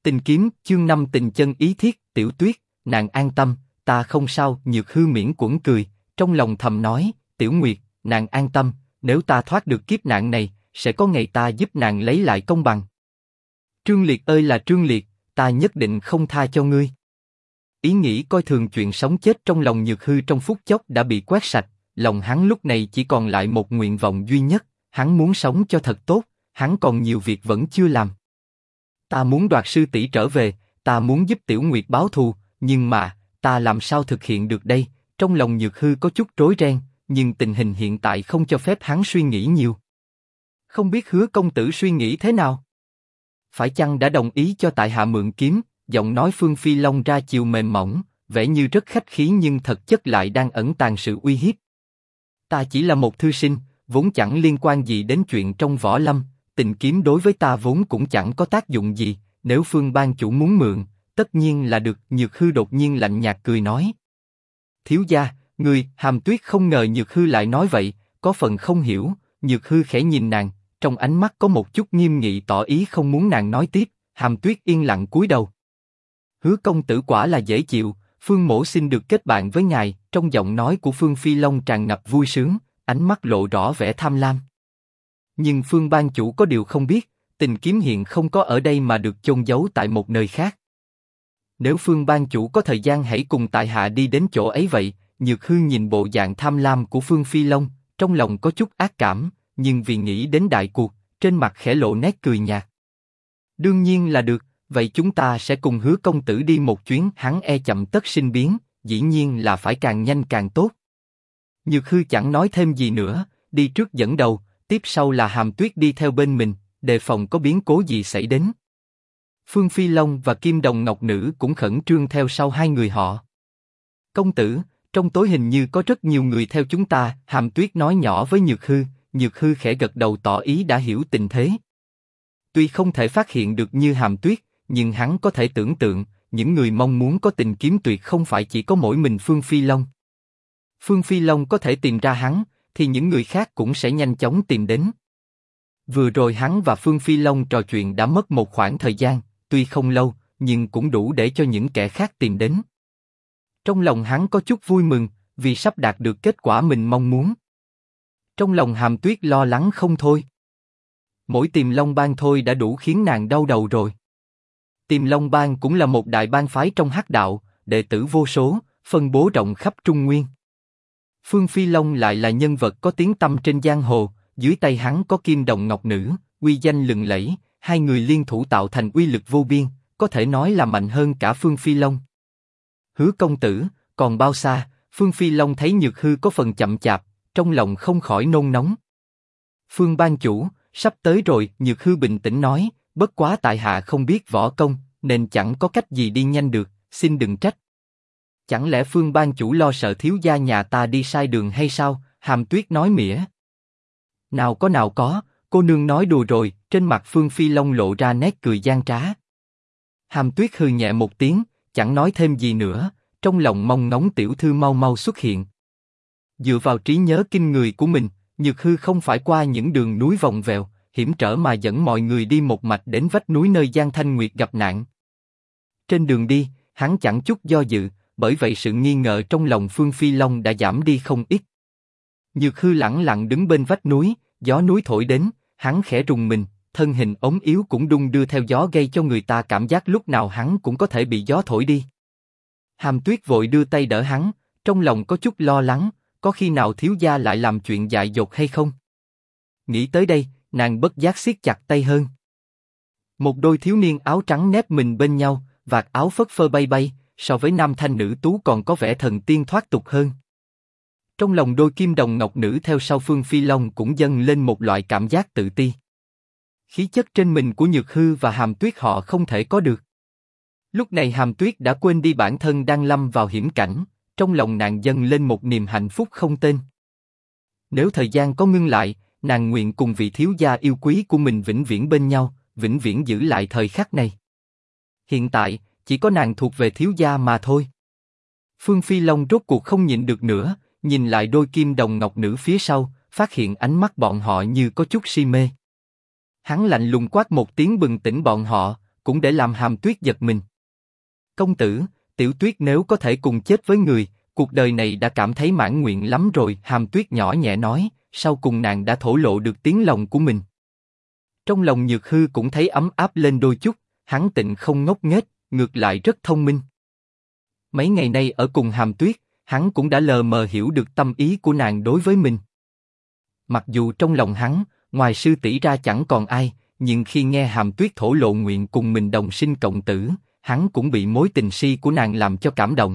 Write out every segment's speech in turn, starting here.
Tình kiếm, chương 5 tình chân ý thiết, Tiểu Tuyết, nàng an tâm, ta không sao. Nhược Hư miễn cưỡng cười, trong lòng thầm nói, Tiểu Nguyệt, nàng an tâm, nếu ta thoát được kiếp nạn này, sẽ có ngày ta giúp nàng lấy lại công bằng. Trương Liệt ơi là Trương Liệt, ta nhất định không tha cho ngươi. Ý nghĩ coi thường chuyện sống chết trong lòng Nhược Hư trong phút chốc đã bị quét sạch, lòng hắn lúc này chỉ còn lại một nguyện vọng duy nhất, hắn muốn sống cho thật tốt, hắn còn nhiều việc vẫn chưa làm. Ta muốn đoạt sư tỷ trở về, ta muốn giúp Tiểu Nguyệt báo thù, nhưng mà, ta làm sao thực hiện được đây? Trong lòng Nhược Hư có chút rối ren, nhưng tình hình hiện tại không cho phép hắn suy nghĩ nhiều. Không biết Hứa công tử suy nghĩ thế nào? Phải chăng đã đồng ý cho tại hạ mượn kiếm? Giọng nói Phương Phi Long ra chiều mềm mỏng, vẻ như rất khách khí nhưng thực chất lại đang ẩn tàng sự uy hiếp. Ta chỉ là một thư sinh, vốn chẳng liên quan gì đến chuyện trong võ lâm, tình kiếm đối với ta vốn cũng chẳng có tác dụng gì, nếu Phương ban chủ muốn mượn, tất nhiên là được. Nhược Hư đột nhiên lạnh nhạt cười nói. Thiếu gia, người. Hàm Tuyết không ngờ Nhược Hư lại nói vậy, có phần không hiểu. Nhược Hư khẽ nhìn nàng, trong ánh mắt có một chút nghiêm nghị tỏ ý không muốn nàng nói tiếp. Hàm Tuyết yên lặng cúi đầu. Hứa công tử quả là dễ chịu, Phương mỗ xin được kết bạn với ngài. Trong giọng nói của Phương Phi Long tràn ngập vui sướng, ánh mắt lộ rõ vẻ tham lam. Nhưng Phương ban chủ có điều không biết, tình kiếm hiện không có ở đây mà được chôn giấu tại một nơi khác. Nếu Phương ban chủ có thời gian hãy cùng tại hạ đi đến chỗ ấy vậy. Nhược Hư nhìn bộ dạng tham lam của Phương Phi Long, trong lòng có chút ác cảm, nhưng vì nghĩ đến đại cuộc, trên mặt khẽ lộ nét cười nhạt. Đương nhiên là được, vậy chúng ta sẽ cùng Hứa công tử đi một chuyến. Hắn e chậm tất sinh biến, dĩ nhiên là phải càng nhanh càng tốt. Nhược Hư chẳng nói thêm gì nữa, đi trước dẫn đầu, tiếp sau là Hàm Tuyết đi theo bên mình, đề phòng có biến cố gì xảy đến. Phương Phi Long và Kim Đồng Ngọc Nữ cũng khẩn trương theo sau hai người họ. Công tử, trong tối hình như có rất nhiều người theo chúng ta. Hàm Tuyết nói nhỏ với Nhược Hư. Nhược Hư khẽ gật đầu tỏ ý đã hiểu tình thế. Tuy không thể phát hiện được như Hàm Tuyết, nhưng hắn có thể tưởng tượng, những người mong muốn có tình kiếm tuyệt không phải chỉ có mỗi mình Phương Phi Long. Phương Phi Long có thể tìm ra hắn, thì những người khác cũng sẽ nhanh chóng tìm đến. Vừa rồi hắn và Phương Phi Long trò chuyện đã mất một khoảng thời gian, tuy không lâu, nhưng cũng đủ để cho những kẻ khác tìm đến. Trong lòng hắn có chút vui mừng, vì sắp đạt được kết quả mình mong muốn. Trong lòng Hàm Tuyết lo lắng không thôi. Mỗi Tiềm Long Bang thôi đã đủ khiến nàng đau đầu rồi. Tiềm Long Bang cũng là một đại bang phái trong hắc đạo, đệ tử vô số, phân bố rộng khắp Trung Nguyên. Phương Phi Long lại là nhân vật có tiếng tăm trên giang hồ, dưới tay hắn có Kim Đồng Ngọc Nữ, uy danh lừng lẫy, hai người liên thủ tạo thành uy lực vô biên, có thể nói là mạnh hơn cả Phương Phi Long. Hứa công tử, còn bao xa? Phương Phi Long thấy Nhược Hư có phần chậm chạp, trong lòng không khỏi nôn nóng. Phương ban chủ, sắp tới rồi. Nhược Hư bình tĩnh nói, bất quá tại hạ không biết võ công, nên chẳng có cách gì đi nhanh được, xin đừng trách. Chẳng lẽ Phương ban chủ lo sợ thiếu gia nhà ta đi sai đường hay sao? Hàm Tuyết nói mỉa. Nào có, cô nương nói đùa rồi. Trên mặt Phương Phi Long lộ ra nét cười gian trá. Hàm Tuyết hừ nhẹ một tiếng, chẳng nói thêm gì nữa, trong lòng mong ngóng tiểu thư mau mau xuất hiện. Dựa vào trí nhớ kinh người của mình, Nhược Hư không phải qua những đường núi vòng vèo, hiểm trở mà dẫn mọi người đi một mạch đến vách núi nơi Giang Thanh Nguyệt gặp nạn. Trên đường đi, hắn chẳng chút do dự, bởi vậy sự nghi ngờ trong lòng Phương Phi Long đã giảm đi không ít. Nhược Hư lẳng lặng đứng bên vách núi, gió núi thổi đến, hắn khẽ rùng mình, thân hình ốm yếu cũng đung đưa theo gió gây cho người ta cảm giác lúc nào hắn cũng có thể bị gió thổi đi. Hàm Tuyết vội đưa tay đỡ hắn, trong lòng có chút lo lắng, có khi nào thiếu gia lại làm chuyện dại dột hay không? Nghĩ tới đây, nàng bất giác siết chặt tay hơn. Một đôi thiếu niên áo trắng nép mình bên nhau, vạt áo phất phơ bay bay, so với nam thanh nữ tú còn có vẻ thần tiên thoát tục hơn. Trong lòng đôi Kim Đồng Ngọc Nữ theo sau Phương Phi Long cũng dâng lên một loại cảm giác tự ti. Khí chất trên mình của Nhược Hư và Hàm Tuyết họ không thể có được. Lúc này Hàm Tuyết đã quên đi bản thân đang lâm vào hiểm cảnh, trong lòng nàng dâng lên một niềm hạnh phúc không tên. Nếu thời gian có ngưng lại, nàng nguyện cùng vị thiếu gia yêu quý của mình vĩnh viễn bên nhau, vĩnh viễn giữ lại thời khắc này. Hiện tại, chỉ có nàng thuộc về thiếu gia mà thôi. Phương Phi Long rốt cuộc không nhịn được nữa, nhìn lại đôi Kim Đồng Ngọc Nữ phía sau, phát hiện ánh mắt bọn họ như có chút si mê. Hắn lạnh lùng quát một tiếng bừng tỉnh bọn họ, cũng để làm Hàm Tuyết giật mình. Công tử, Tiểu Tuyết nếu có thể cùng chết với người, cuộc đời này đã cảm thấy mãn nguyện lắm rồi. Hàm Tuyết nhỏ nhẹ nói, sau cùng nàng đã thổ lộ được tiếng lòng của mình. Trong lòng Nhược Hư cũng thấy ấm áp lên đôi chút, hắn Tịnh không ngốc nghếch, ngược lại rất thông minh. Mấy ngày nay ở cùng Hàm Tuyết, hắn cũng đã lờ mờ hiểu được tâm ý của nàng đối với mình. Mặc dù trong lòng hắn, ngoài sư tỷ ra chẳng còn ai, nhưng khi nghe Hàm Tuyết thổ lộ nguyện cùng mình đồng sinh cộng tử, hắn cũng bị mối tình si của nàng làm cho cảm động.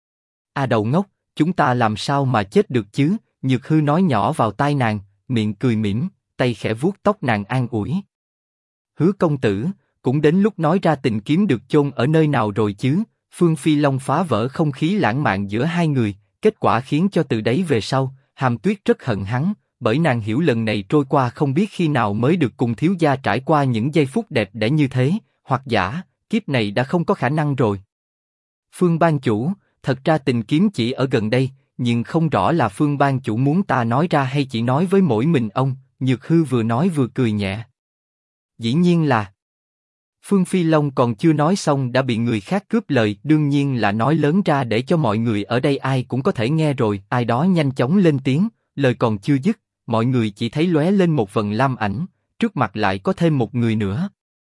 Đầu ngốc, chúng ta làm sao mà chết được chứ? Nhược Hư nói nhỏ vào tai nàng, miệng cười mỉm, tay khẽ vuốt tóc nàng an ủi. Hứa công tử, cũng đến lúc nói ra tình kiếm được chôn ở nơi nào rồi chứ? Phương Phi Long phá vỡ không khí lãng mạn giữa hai người, kết quả khiến cho từ đấy về sau, Hàm Tuyết rất hận hắn, bởi nàng hiểu lần này trôi qua không biết khi nào mới được cùng thiếu gia trải qua những giây phút đẹp đẽ như thế, hoặc giả, kiếp này đã không có khả năng rồi. Phương ban chủ, thật ra tình kiếm chỉ ở gần đây, nhưng không rõ là Phương ban chủ muốn ta nói ra hay chỉ nói với mỗi mình ông. Nhược Hư vừa nói vừa cười nhẹ. Dĩ nhiên là. Phương Phi Long còn chưa nói xong đã bị người khác cướp lời, đương nhiên là nói lớn ra để cho mọi người ở đây ai cũng có thể nghe rồi. Ai đó nhanh chóng lên tiếng, lời còn chưa dứt, mọi người chỉ thấy lóe lên một vần lam ảnh, trước mặt lại có thêm một người nữa.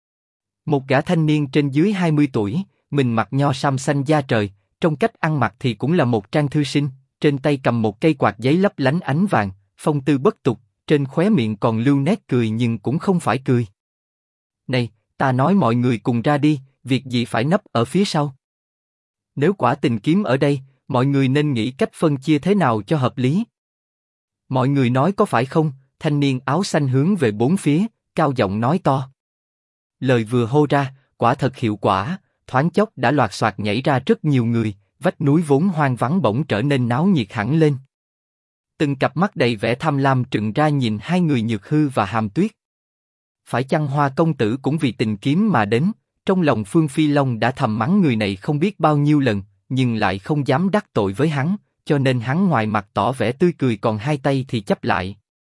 Một gã thanh niên trên dưới 20 tuổi, mình mặc nho sam xanh da trời, trong cách ăn mặc thì cũng là một trang thư sinh, trên tay cầm một cây quạt giấy lấp lánh ánh vàng, phong tư bất tục, trên khóe miệng còn lưu nét cười nhưng cũng không phải cười. Này, ta nói mọi người cùng ra đi, việc gì phải nấp ở phía sau? Nếu quả tình kiếm ở đây, mọi người nên nghĩ cách phân chia thế nào cho hợp lý. Mọi người nói có phải không? Thanh niên áo xanh hướng về bốn phía, cao giọng nói to. Lời vừa hô ra, quả thật hiệu quả, thoáng chốc đã loạt soạt nhảy ra rất nhiều người, vách núi vốn hoang vắng bỗng trở nên náo nhiệt hẳn lên. Từng cặp mắt đầy vẻ tham lam trừng ra nhìn hai người Nhược Hư và Hàm Tuyết. Phải chăng Hoa công tử cũng vì tình kiếm mà đến? Trong lòng Phương Phi Long đã thầm mắng người này không biết bao nhiêu lần, nhưng lại không dám đắc tội với hắn, cho nên hắn ngoài mặt tỏ vẻ tươi cười còn hai tay thì chắp lại.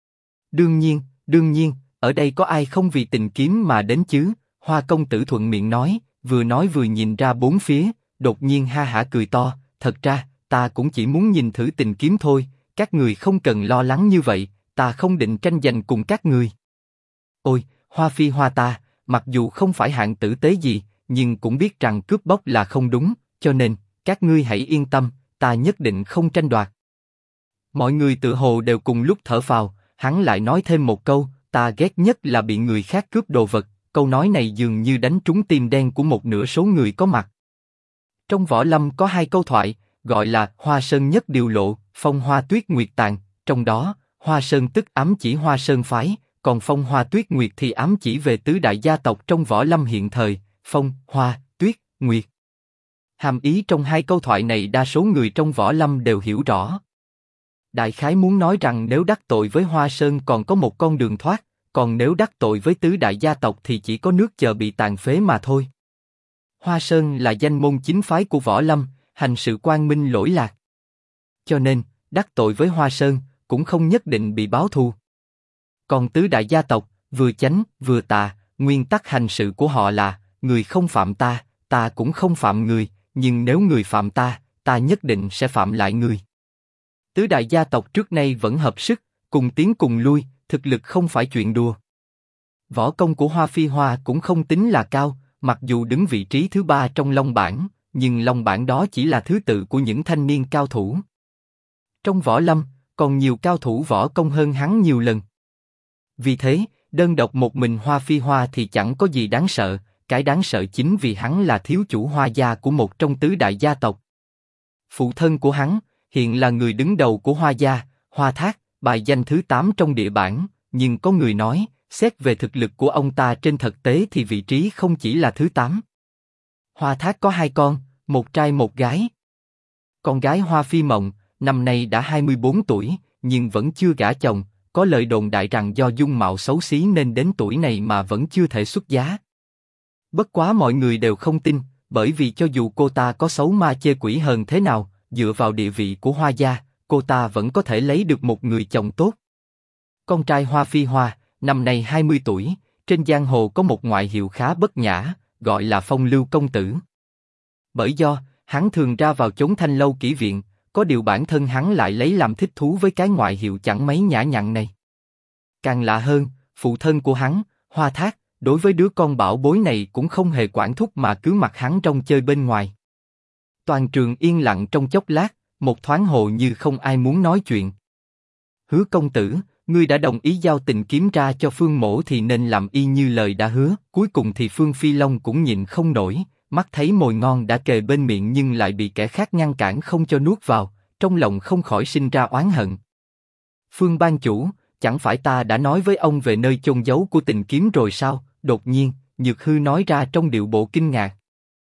Đương nhiên, ở đây có ai không vì tình kiếm mà đến chứ? Hoa công tử thuận miệng nói vừa nhìn ra bốn phía, đột nhiên ha hả cười to. Thật ra, ta cũng chỉ muốn nhìn thử tình kiếm thôi, các người không cần lo lắng như vậy, ta không định tranh giành cùng các người. Ôi, Hoa Phi Hoa ta, mặc dù không phải hạng tử tế gì, nhưng cũng biết rằng cướp bóc là không đúng, cho nên, các ngươi hãy yên tâm, ta nhất định không tranh đoạt. Mọi người tự hồ đều cùng lúc thở phào, hắn lại nói thêm một câu, ta ghét nhất là bị người khác cướp đồ vật, câu nói này dường như đánh trúng tim đen của một nửa số người có mặt. Trong võ lâm có hai câu thoại, gọi là Hoa Sơn nhất điều lộ, Phong Hoa Tuyết Nguyệt tàn, trong đó, Hoa Sơn tức ám chỉ Hoa Sơn phái, còn Phong Hoa Tuyết Nguyệt thì ám chỉ về tứ đại gia tộc trong võ lâm hiện thời, Phong, Hoa, Tuyết, Nguyệt. Hàm ý trong hai câu thoại này đa số người trong võ lâm đều hiểu rõ. Đại khái muốn nói rằng nếu đắc tội với Hoa Sơn còn có một con đường thoát, còn nếu đắc tội với tứ đại gia tộc thì chỉ có nước chờ bị tàn phế mà thôi. Hoa Sơn là danh môn chính phái của võ lâm, hành sự quang minh lỗi lạc. Cho nên, đắc tội với Hoa Sơn, cũng không nhất định bị báo thù. Còn tứ đại gia tộc, vừa chánh, vừa tà, nguyên tắc hành sự của họ là, người không phạm ta, ta cũng không phạm người, nhưng nếu người phạm ta, ta nhất định sẽ phạm lại người. Tứ đại gia tộc trước nay vẫn hợp sức, cùng tiến cùng lui, thực lực không phải chuyện đùa. Võ công của Hoa Phi Hoa cũng không tính là cao, mặc dù đứng vị trí thứ 3 trong Long bảng, nhưng Long bảng đó chỉ là thứ tự của những thanh niên cao thủ. Trong võ lâm, còn nhiều cao thủ võ công hơn hắn nhiều lần. Vì thế, đơn độc một mình Hoa Phi Hoa thì chẳng có gì đáng sợ, cái đáng sợ chính vì hắn là thiếu chủ Hoa gia của một trong tứ đại gia tộc. Phụ thân của hắn, hiện là người đứng đầu của Hoa gia, Hoa Thác, bài danh thứ 8 trong địa bảng, nhưng có người nói, xét về thực lực của ông ta trên thực tế thì vị trí không chỉ là thứ 8. Hoa Thác có 2 con, một trai một gái. Con gái Hoa Phi Mộng, năm nay đã 24 tuổi, nhưng vẫn chưa gả chồng, có lời đồn đại rằng do dung mạo xấu xí nên đến tuổi này mà vẫn chưa thể xuất giá. Bất quá mọi người đều không tin, bởi vì cho dù cô ta có xấu ma chê quỷ hơn thế nào, dựa vào địa vị của Hoa gia, cô ta vẫn có thể lấy được một người chồng tốt. Con trai Hoa Phi Hoa, năm nay 20 tuổi, trên giang hồ có một ngoại hiệu khá bất nhã, gọi là Phong Lưu công tử. Bởi do hắn thường ra vào chốn thanh lâu kỹ viện, có điều bản thân hắn lại lấy làm thích thú với cái ngoại hiệu chẳng mấy nhã nhặn này. Càng lạ hơn, phụ thân của hắn, Hoa Thác, đối với đứa con bảo bối này cũng không hề quản thúc mà cứ mặc hắn trông chơi bên ngoài. Toàn trường yên lặng trong chốc lát, một thoáng hồ như không ai muốn nói chuyện. Hứa công tử, ngươi đã đồng ý giao tình kiếm ra cho Phương Mỗ thì nên làm y như lời đã hứa. Cuối cùng thì Phương Phi Long cũng nhịn không nổi, mắt thấy mồi ngon đã kề bên miệng nhưng lại bị kẻ khác ngăn cản không cho nuốt vào, trong lòng không khỏi sinh ra oán hận. Phương ban chủ, chẳng phải ta đã nói với ông về nơi chôn giấu của tình kiếm rồi sao? Đột nhiên, Nhược Hư nói ra trong điệu bộ kinh ngạc.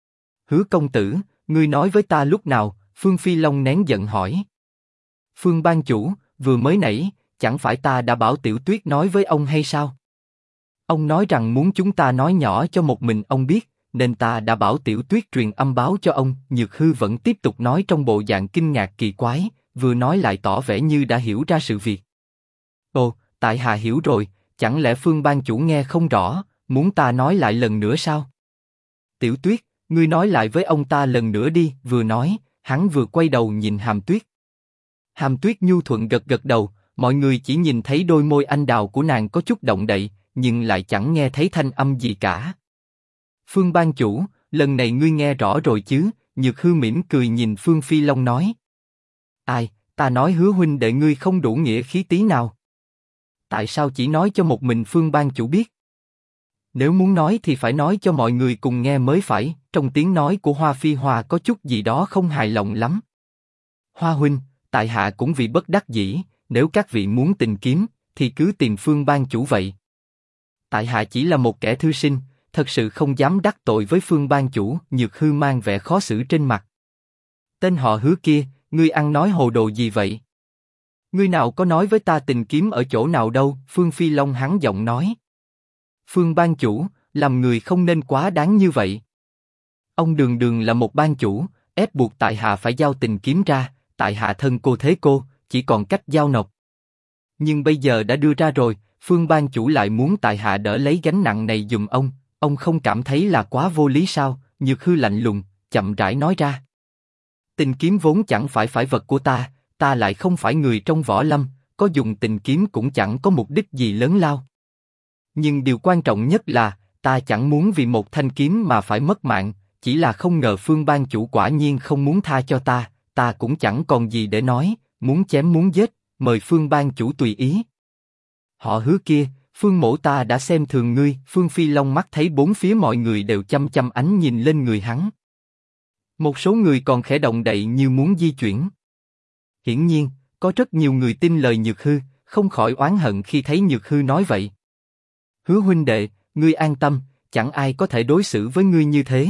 Hứa công tử, ngươi nói với ta lúc nào? Phương Phi Long nén giận hỏi. Phương ban chủ, vừa mới nãy, chẳng phải ta đã bảo Tiểu Tuyết nói với ông hay sao? Ông nói rằng muốn chúng ta nói nhỏ cho một mình ông biết, nên ta đã bảo Tiểu Tuyết truyền âm báo cho ông. Nhược Hư vẫn tiếp tục nói trong bộ dạng kinh ngạc kỳ quái, vừa nói lại tỏ vẻ như đã hiểu ra sự việc. Ồ, tại hạ hiểu rồi, chẳng lẽ Phương ban chủ nghe không rõ, muốn ta nói lại lần nữa sao? Tiểu Tuyết, ngươi nói lại với ông ta lần nữa đi. Vừa nói, hắn vừa quay đầu nhìn Hàm Tuyết. Hàm Tuyết nhu thuận gật gật đầu, mọi người chỉ nhìn thấy đôi môi anh đào của nàng có chút động đậy, nhưng lại chẳng nghe thấy thanh âm gì cả. Phương ban chủ, lần này ngươi nghe rõ rồi chứ? Nhược Hư mỉm cười nhìn Phương Phi Long nói. Ai, ta nói Hứa huynh đệ ngươi không đủ nghĩa khí tí nào. Tại sao chỉ nói cho một mình Phương ban chủ biết? Nếu muốn nói thì phải nói cho mọi người cùng nghe mới phải. Trong tiếng nói của Hoa Phi Hoa có chút gì đó không hài lòng lắm. Hoa huynh, tại hạ cũng vì bất đắc dĩ, nếu các vị muốn tình kiếm, thì cứ tìm Phương ban chủ vậy. Tại hạ chỉ là một kẻ thư sinh, thật sự không dám đắc tội với Phương ban chủ. Nhược Hư mang vẻ khó xử trên mặt. Tên họ Hứa kia, ngươi ăn nói hồ đồ gì vậy? Ngươi nào có nói với ta tình kiếm ở chỗ nào đâu? Phương Phi Long hắn giọng nói. Phương ban chủ, làm người không nên quá đáng như vậy. Ông đường đường là một ban chủ, ép buộc tại hạ phải giao tình kiếm ra, tại hạ thân cô thế cô, chỉ còn cách giao nộp. Nhưng bây giờ đã đưa ra rồi, Phương ban chủ lại muốn tại hạ đỡ lấy gánh nặng này giùm ông không cảm thấy là quá vô lý sao? Nhược Hư lạnh lùng, chậm rãi nói ra. Tình kiếm vốn chẳng phải vật của ta lại không phải người trong võ lâm, có dùng tình kiếm cũng chẳng có mục đích gì lớn lao. Nhưng điều quan trọng nhất là, ta chẳng muốn vì một thanh kiếm mà phải mất mạng, chỉ là không ngờ Phương ban chủ quả nhiên không muốn tha cho ta cũng chẳng còn gì để nói, muốn chém muốn giết, mời Phương ban chủ tùy ý. Họ Hứa kia, Phương mỗ ta đã xem thường ngươi. Phương Phi Long mắt thấy bốn phía mọi người đều chăm chăm ánh nhìn lên người hắn. Một số người còn khẽ động đậy như muốn di chuyển. Hiển nhiên, có rất nhiều người tin lời Nhược Hư, không khỏi oán hận khi thấy Nhược Hư nói vậy. Hứa huynh đệ, ngươi an tâm, chẳng ai có thể đối xử với ngươi như thế.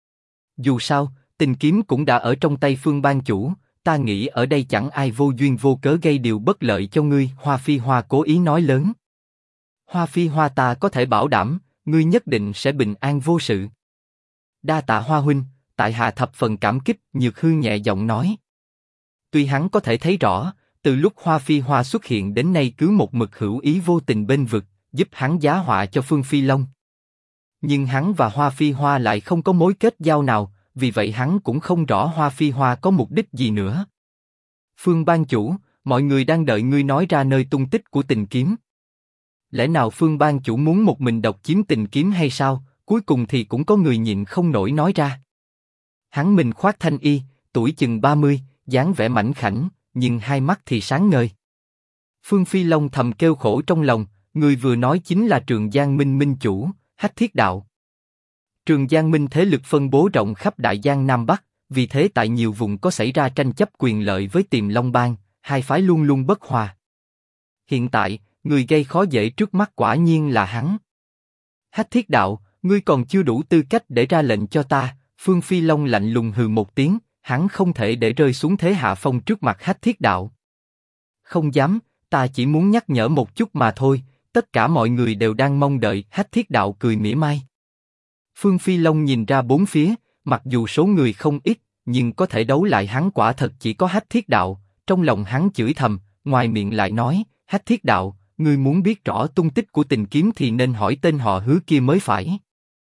Dù sao, tình kiếm cũng đã ở trong tay Phương ban chủ, ta nghĩ ở đây chẳng ai vô duyên vô cớ gây điều bất lợi cho ngươi. Hoa Phi Hoa cố ý nói lớn. Hoa Phi Hoa, ta có thể bảo đảm, ngươi nhất định sẽ bình an vô sự. Đa tạ Hoa huynh, tại hạ thập phần cảm kích. Nhược Hư nhẹ giọng nói. Tuy hắn có thể thấy rõ, từ lúc Hoa Phi Hoa xuất hiện đến nay cứ một mực hữu ý vô tình bên vực, giúp hắn giá họa cho Phương Phi Long. Nhưng hắn và Hoa Phi Hoa lại không có mối kết giao nào, vì vậy hắn cũng không rõ Hoa Phi Hoa có mục đích gì nữa. Phương ban chủ, mọi người đang đợi ngươi nói ra nơi tung tích của tình kiếm. Lẽ nào Phương ban chủ muốn một mình độc chiếm tình kiếm hay sao? Cuối cùng thì cũng có người nhịn không nổi nói ra. Hắn mình khoác thanh y, tuổi chừng 30, dáng vẻ mảnh khảnh, nhưng hai mắt thì sáng ngời. Phương Phi Long thầm kêu khổ trong lòng, người vừa nói chính là Trường Giang Minh minh chủ, Hách Thiết Đạo. Trường Giang Minh thế lực phân bố rộng khắp Đại Giang Nam Bắc, vì thế tại nhiều vùng có xảy ra tranh chấp quyền lợi với Tiềm Long Bang, hai phái luôn luôn bất hòa. Hiện tại, người gây khó dễ trước mắt quả nhiên là hắn. Hách Thiết Đạo, ngươi còn chưa đủ tư cách để ra lệnh cho ta. Phương Phi Long lạnh lùng hừ một tiếng, hắn không thể để rơi xuống thế hạ phong trước mặt Hách Thiết Đạo. Không dám, ta chỉ muốn nhắc nhở một chút mà thôi, tất cả mọi người đều đang mong đợi. Hách Thiết Đạo cười mỉa mai. Phương Phi Long nhìn ra bốn phía, mặc dù số người không ít, nhưng có thể đấu lại hắn quả thật chỉ có Hách Thiết Đạo. Trong lòng hắn chửi thầm, ngoài miệng lại nói, Hách Thiết Đạo, ngươi muốn biết rõ tung tích của tình kiếm thì nên hỏi tên họ Hứa kia mới phải.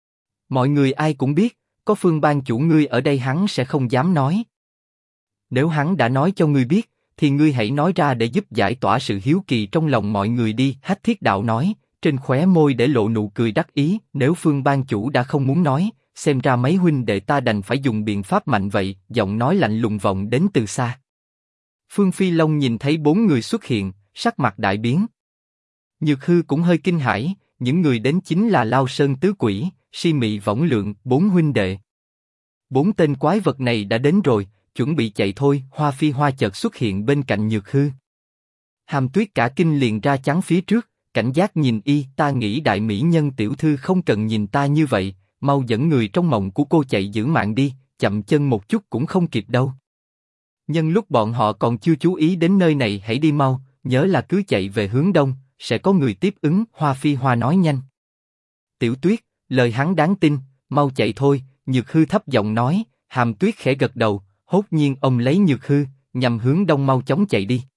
Mọi người ai cũng biết, có Phương ban chủ ngươi ở đây hắn sẽ không dám nói. Nếu hắn đã nói cho ngươi biết, thì ngươi hãy nói ra để giúp giải tỏa sự hiếu kỳ trong lòng mọi người đi. Hách Thiết Đạo nói, trên khóe môi để lộ nụ cười đắc ý. Nếu Phương ban chủ đã không muốn nói, xem ra mấy huynh đệ ta đành phải dùng biện pháp mạnh vậy. Giọng nói lạnh lùng vọng đến từ xa. Phương Phi Long nhìn thấy 4 người xuất hiện, sắc mặt đại biến. Nhược Hư cũng hơi kinh hãi, những người đến chính là Lao Sơn Tứ Quỷ, Si Mị Võng Lượng, 4 huynh đệ. 4 tên quái vật này đã đến rồi, chuẩn bị chạy thôi. Hoa Phi Hoa chợt xuất hiện bên cạnh Nhược Hư. Hàm Tuyết cả kinh liền ra chắn phía trước, cảnh giác nhìn y. Ta nghĩ đại mỹ nhân tiểu thư không cần nhìn ta như vậy, mau dẫn người trong mộng của cô chạy giữ mạng đi, chậm chân một chút cũng không kịp đâu. Nhân lúc bọn họ còn chưa chú ý đến nơi này, hãy đi mau, nhớ là cứ chạy về hướng đông, sẽ có người tiếp ứng. Hoa Phi Hoa nói nhanh. Tiểu Tuyết, lời hắn đáng tin, mau chạy thôi. Nhược Hư thấp giọng nói. Hàm Tuyết khẽ gật đầu, hốt nhiên ông lấy Nhược Hư, nhằm hướng đông mau chóng chạy đi.